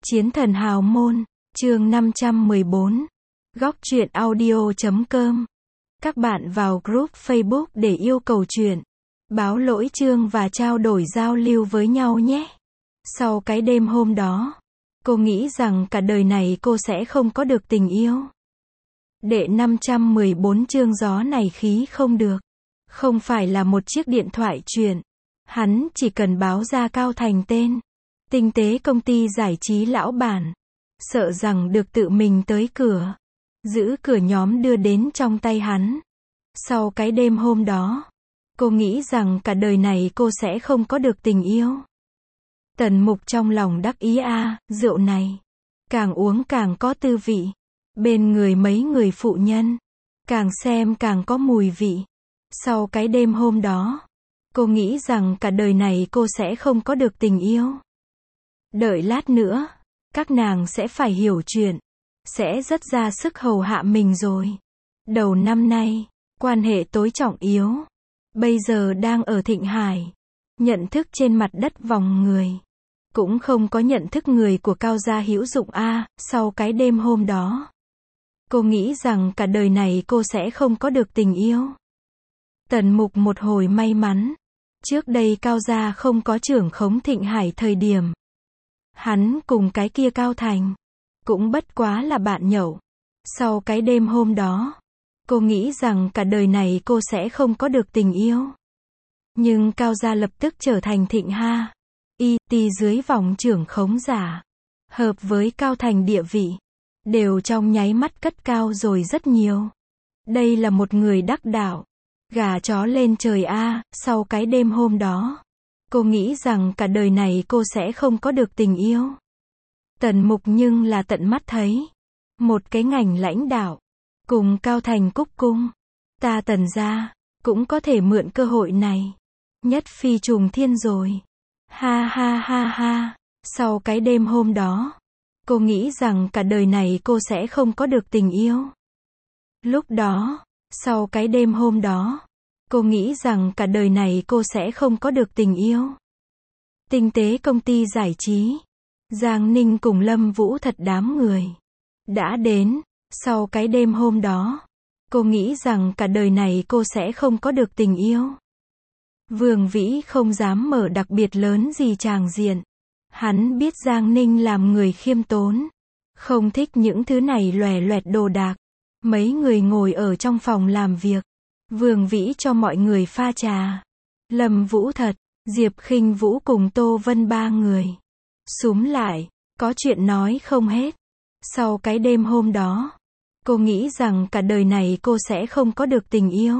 Chiến thần hào môn, chương 514. Góc truyện audio.com. Các bạn vào group Facebook để yêu cầu truyện, báo lỗi chương và trao đổi giao lưu với nhau nhé. Sau cái đêm hôm đó, cô nghĩ rằng cả đời này cô sẽ không có được tình yêu. Đệ 514 chương gió này khí không được. Không phải là một chiếc điện thoại truyền. Hắn chỉ cần báo ra Cao Thành tên. Tinh tế công ty giải trí lão bản. Sợ rằng được tự mình tới cửa. Giữ cửa nhóm đưa đến trong tay hắn. Sau cái đêm hôm đó, cô nghĩ rằng cả đời này cô sẽ không có được tình yêu. Tần Mục trong lòng đắc ý rượu này. Càng uống càng có tư vị. Bên người mấy người phụ nhân. Càng xem càng có mùi vị. Sau cái đêm hôm đó, cô nghĩ rằng cả đời này cô sẽ không có được tình yêu. Đợi lát nữa, các nàng sẽ phải hiểu chuyện. Sẽ rất ra sức hầu hạ mình rồi. Đầu năm nay, quan hệ tối trọng yếu. Bây giờ đang ở Thịnh Hải. Nhận thức trên mặt đất vòng người. Cũng không có nhận thức người của Cao gia hữu dụng sau cái đêm hôm đó. Cô nghĩ rằng cả đời này cô sẽ không có được tình yêu. Tần Mục một hồi may mắn. Trước đây Cao gia không có trưởng khống Thịnh Hải thời điểm. Hắn cùng cái kia Cao Thành. Cũng bất quá là bạn nhậu. Sau cái đêm hôm đó, cô nghĩ rằng cả đời này cô sẽ không có được tình yêu. Nhưng Cao gia lập tức trở thành Thịnh Ha. Dưới vòng trưởng khống giả. Hợp với Cao Thành địa vị. Đều trong nháy mắt cất cao rồi rất nhiều. Đây là một người đắc đạo. Gà chó lên trời sau cái đêm hôm đó. Cô nghĩ rằng cả đời này cô sẽ không có được tình yêu. Tần Mục nhưng là tận mắt thấy. Một cái ngành lãnh đạo. Cùng Cao Thành cúc cung. Ta Tần gia cũng có thể mượn cơ hội này. Nhất phi trùng thiên rồi. Ha. Sau cái đêm hôm đó, cô nghĩ rằng cả đời này cô sẽ không có được tình yêu. Lúc đó, sau cái đêm hôm đó, cô nghĩ rằng cả đời này cô sẽ không có được tình yêu. Tinh tế công ty giải trí. Giang Ninh cùng Lâm Vũ thật đám người. Đã đến. Sau cái đêm hôm đó, cô nghĩ rằng cả đời này cô sẽ không có được tình yêu. Vương Vĩ không dám mở đặc biệt lớn gì tràng diện. Hắn biết Giang Ninh làm người khiêm tốn. Không thích những thứ này lòe loẹt đồ đạc. Mấy người ngồi ở trong phòng làm việc. Vương Vĩ cho mọi người pha trà. Lâm Vũ Thật, Diệp Khinh Vũ cùng Tô Vân ba người. Súm lại, có chuyện nói không hết. Sau cái đêm hôm đó, cô nghĩ rằng cả đời này cô sẽ không có được tình yêu.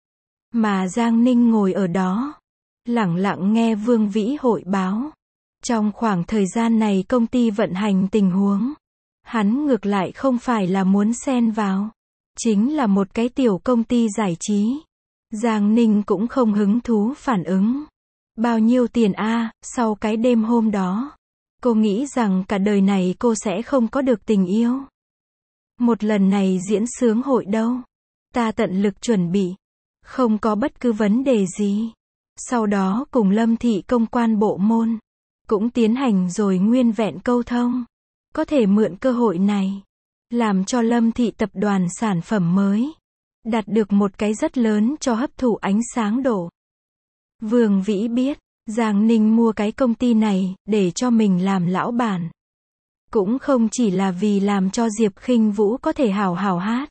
Mà Giang Ninh ngồi ở đó, lẳng lặng nghe Vương Vĩ hội báo. Trong khoảng thời gian này công ty vận hành tình huống. Hắn ngược lại không phải là muốn xen vào. Chính là một cái tiểu công ty giải trí. Giang Ninh cũng không hứng thú phản ứng. Bao nhiêu tiền sau cái đêm hôm đó. Cô nghĩ rằng cả đời này cô sẽ không có được tình yêu. Một lần này diễn sướng hội đâu. Ta tận lực chuẩn bị. Không có bất cứ vấn đề gì. Sau đó cùng Lâm thị công quan bộ môn. Cũng tiến hành rồi nguyên vẹn câu thông. Có thể mượn cơ hội này. Làm cho Lâm thị tập đoàn sản phẩm mới. Đạt được một cái rất lớn cho hấp thụ ánh sáng độ. Vương Vĩ biết. Giang Ninh mua cái công ty này để cho mình làm lão bản. Cũng không chỉ là vì làm cho Diệp Khinh Vũ có thể hào hào hát.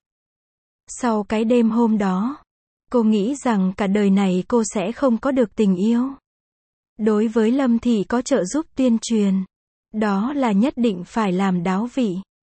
Sau cái đêm hôm đó, cô nghĩ rằng cả đời này cô sẽ không có được tình yêu. Đối với Lâm thị có trợ giúp tuyên truyền. Đó là nhất định phải làm đáo vị.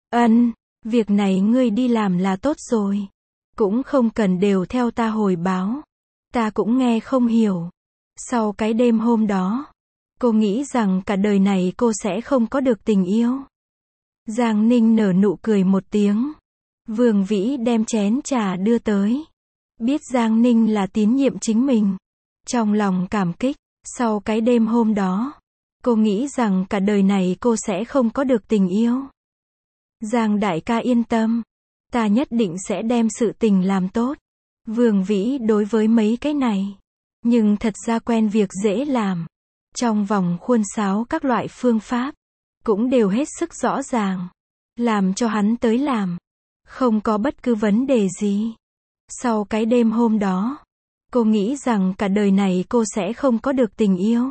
Việc này ngươi đi làm là tốt rồi. Cũng không cần đều theo ta hồi báo. Ta cũng nghe không hiểu. Sau cái đêm hôm đó, cô nghĩ rằng cả đời này cô sẽ không có được tình yêu. Giang Ninh nở nụ cười một tiếng. Vương Vĩ đem chén trà đưa tới. Biết Giang Ninh là tín nhiệm chính mình. Trong lòng cảm kích. Sau cái đêm hôm đó, cô nghĩ rằng cả đời này cô sẽ không có được tình yêu. Giang đại ca yên tâm. Ta nhất định sẽ đem sự tình làm tốt. Vương Vĩ đối với mấy cái này. Nhưng thật ra quen việc dễ làm. Trong vòng khuôn sáo các loại phương pháp. cũng đều hết sức rõ ràng. Làm cho hắn tới làm. Không có bất cứ vấn đề gì. Sau cái đêm hôm đó, cô nghĩ rằng cả đời này cô sẽ không có được tình yêu.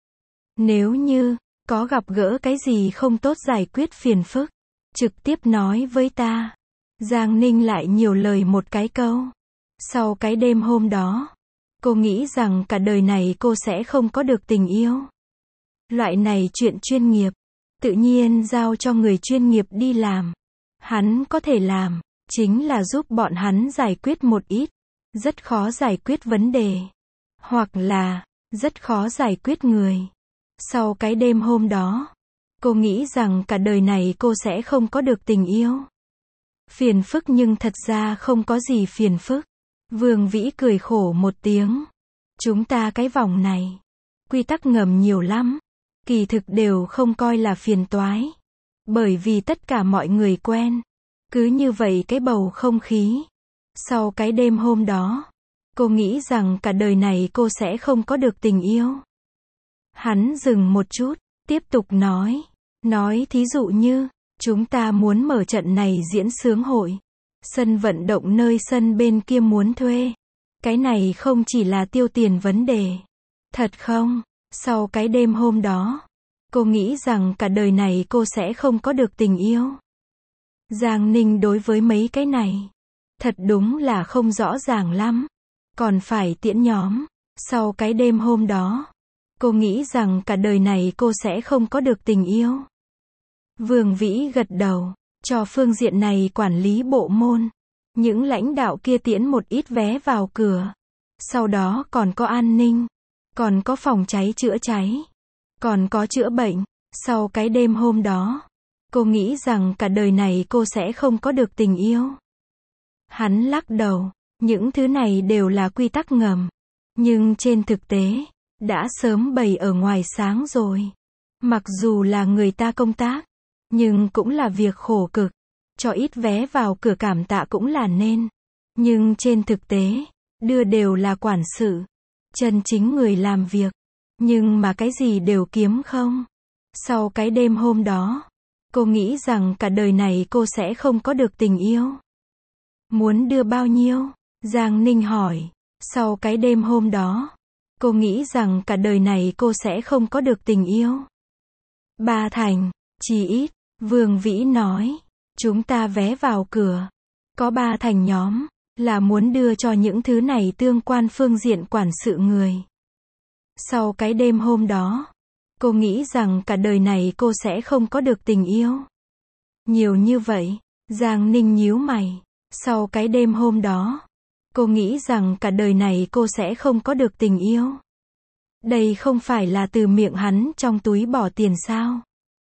Nếu như có gặp gỡ cái gì không tốt giải quyết phiền phức, trực tiếp nói với ta. Giang Ninh lại nhiều lời một cái câu. Sau cái đêm hôm đó, cô nghĩ rằng cả đời này cô sẽ không có được tình yêu. Loại này chuyện chuyên nghiệp, tự nhiên giao cho người chuyên nghiệp đi làm. Hắn có thể làm, chính là giúp bọn hắn giải quyết một ít, rất khó giải quyết vấn đề. Hoặc là, rất khó giải quyết người. Sau cái đêm hôm đó, cô nghĩ rằng cả đời này cô sẽ không có được tình yêu. Phiền phức nhưng thật ra không có gì phiền phức. Vương Vĩ cười khổ một tiếng. Chúng ta cái vòng này, quy tắc ngầm nhiều lắm. Kỳ thực đều không coi là phiền toái. Bởi vì tất cả mọi người quen. Cứ như vậy cái bầu không khí. Sau cái đêm hôm đó, cô nghĩ rằng cả đời này cô sẽ không có được tình yêu. Hắn dừng một chút, tiếp tục nói. Nói thí dụ như, chúng ta muốn mở trận này diễn xướng hội. Sân vận động nơi sân bên kia muốn thuê. Cái này không chỉ là tiêu tiền vấn đề. Thật không? Sau cái đêm hôm đó, cô nghĩ rằng cả đời này cô sẽ không có được tình yêu. Giang Ninh đối với mấy cái này, thật đúng là không rõ ràng lắm. Còn phải tiễn nhóm. Sau cái đêm hôm đó, cô nghĩ rằng cả đời này cô sẽ không có được tình yêu. Vương Vĩ gật đầu, cho phương diện này quản lý bộ môn. Những lãnh đạo kia tiễn một ít vé vào cửa. Sau đó còn có an ninh, còn có phòng cháy chữa cháy, còn có chữa bệnh. Sau cái đêm hôm đó, cô nghĩ rằng cả đời này cô sẽ không có được tình yêu. Hắn lắc đầu, những thứ này đều là quy tắc ngầm. Nhưng trên thực tế, đã sớm bày ở ngoài sáng rồi. Mặc dù là người ta công tác, nhưng cũng là việc khổ cực. Cho ít vé vào cửa cảm tạ cũng là nên. Nhưng trên thực tế, đưa đều là quản sự. Chân chính người làm việc. Nhưng mà cái gì đều kiếm không. Sau cái đêm hôm đó, cô nghĩ rằng cả đời này cô sẽ không có được tình yêu. Muốn đưa bao nhiêu? Giang Ninh hỏi. Sau cái đêm hôm đó, cô nghĩ rằng cả đời này cô sẽ không có được tình yêu. 3 thành, chỉ ít, Vương Vĩ nói. Chúng ta vé vào cửa. Có 3 thành nhóm, là muốn đưa cho những thứ này tương quan phương diện quản sự người. Sau cái đêm hôm đó, cô nghĩ rằng cả đời này cô sẽ không có được tình yêu. Nhiều như vậy, Giang Ninh nhíu mày. Sau cái đêm hôm đó, cô nghĩ rằng cả đời này cô sẽ không có được tình yêu. Đây không phải là từ miệng hắn trong túi bỏ tiền sao?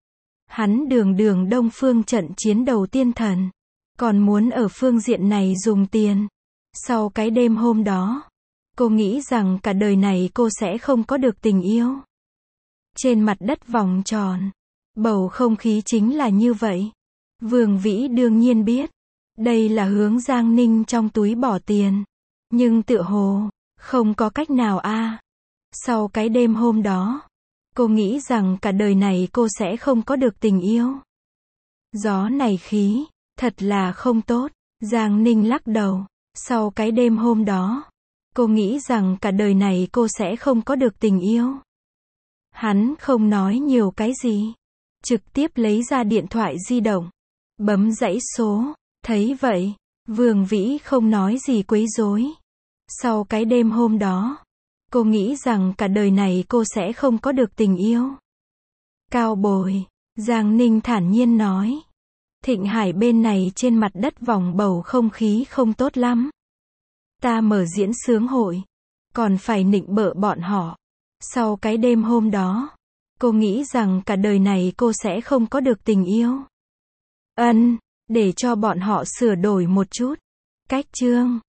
Hắn đường Đông Phương trận chiến đầu tiên thần. Còn muốn ở phương diện này dùng tiền. Sau cái đêm hôm đó, cô nghĩ rằng cả đời này cô sẽ không có được tình yêu. Trên mặt đất vòng tròn, bầu không khí chính là như vậy. Vương Vĩ đương nhiên biết, đây là hướng Giang Ninh trong túi bỏ tiền. Nhưng tựa hồ, không có cách nào a. Sau cái đêm hôm đó, cô nghĩ rằng cả đời này cô sẽ không có được tình yêu. Gió này khí, thật là không tốt. Giang Ninh lắc đầu. Sau cái đêm hôm đó, cô nghĩ rằng cả đời này cô sẽ không có được tình yêu. Hắn không nói nhiều cái gì. Trực tiếp lấy ra điện thoại di động. Bấm dãy số. Thấy vậy, Vương Vĩ không nói gì quấy rối. Sau cái đêm hôm đó, cô nghĩ rằng cả đời này cô sẽ không có được tình yêu. Cao bồi, Giang Ninh thản nhiên nói. Thịnh Hải bên này trên mặt đất vòng bầu không khí không tốt lắm. Ta mở diễn xướng hội, còn phải nịnh bợ bọn họ. Sau cái đêm hôm đó, cô nghĩ rằng cả đời này cô sẽ không có được tình yêu. Để cho bọn họ sửa đổi một chút. Cách chương